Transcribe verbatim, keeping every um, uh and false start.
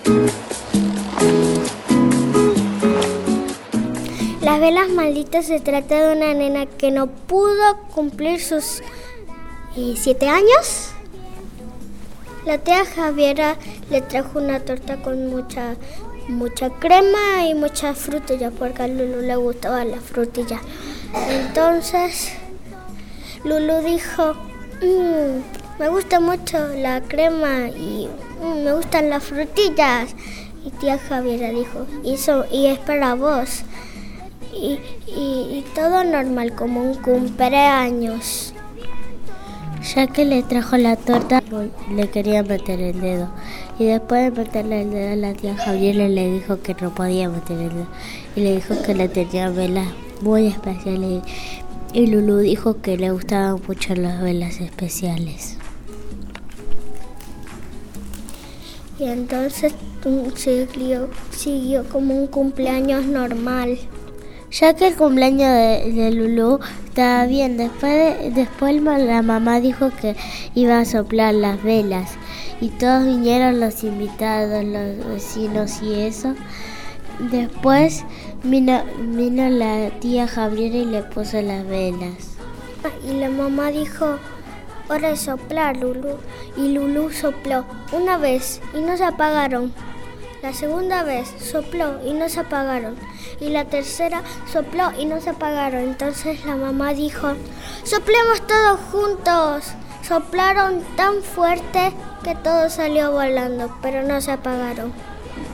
Las velas malditas se trata de una nena que no pudo cumplir sus eh, siete años. La tía Javiera le trajo una torta con mucha, mucha crema y mucha frutilla, porque a Lulu le gustaba la frutilla. Entonces Lulu dijo, mmm, me gusta mucho la crema y mmm, me gustan las frutillas. Y tía Javiera dijo, y, eso, y es para vos. Y, y, y todo normal, como un cumpleaños. Ya que le trajo la torta, le quería meter el dedo. Y después de meterle el dedo, la tía Javiera le dijo que no podía meter el dedo. Y le dijo que le tenía velas muy especiales. Y Lulu dijo que le gustaban mucho las velas especiales. Y entonces siguió, siguió como un cumpleaños normal. Ya que el cumpleaños de, de Lulu estaba bien, después, de, después la mamá dijo que iba a soplar las velas y todos vinieron los invitados, los vecinos y eso. Después vino, vino la tía Javiera y le puso las velas. Y la mamá dijo, hora de soplar, Lulu. Y Lulu sopló una vez y no se apagaron. La segunda vez sopló y no se apagaron. Y la tercera sopló y no se apagaron. Entonces la mamá dijo, soplemos todos juntos. Soplaron tan fuerte que todo salió volando, pero no se apagaron.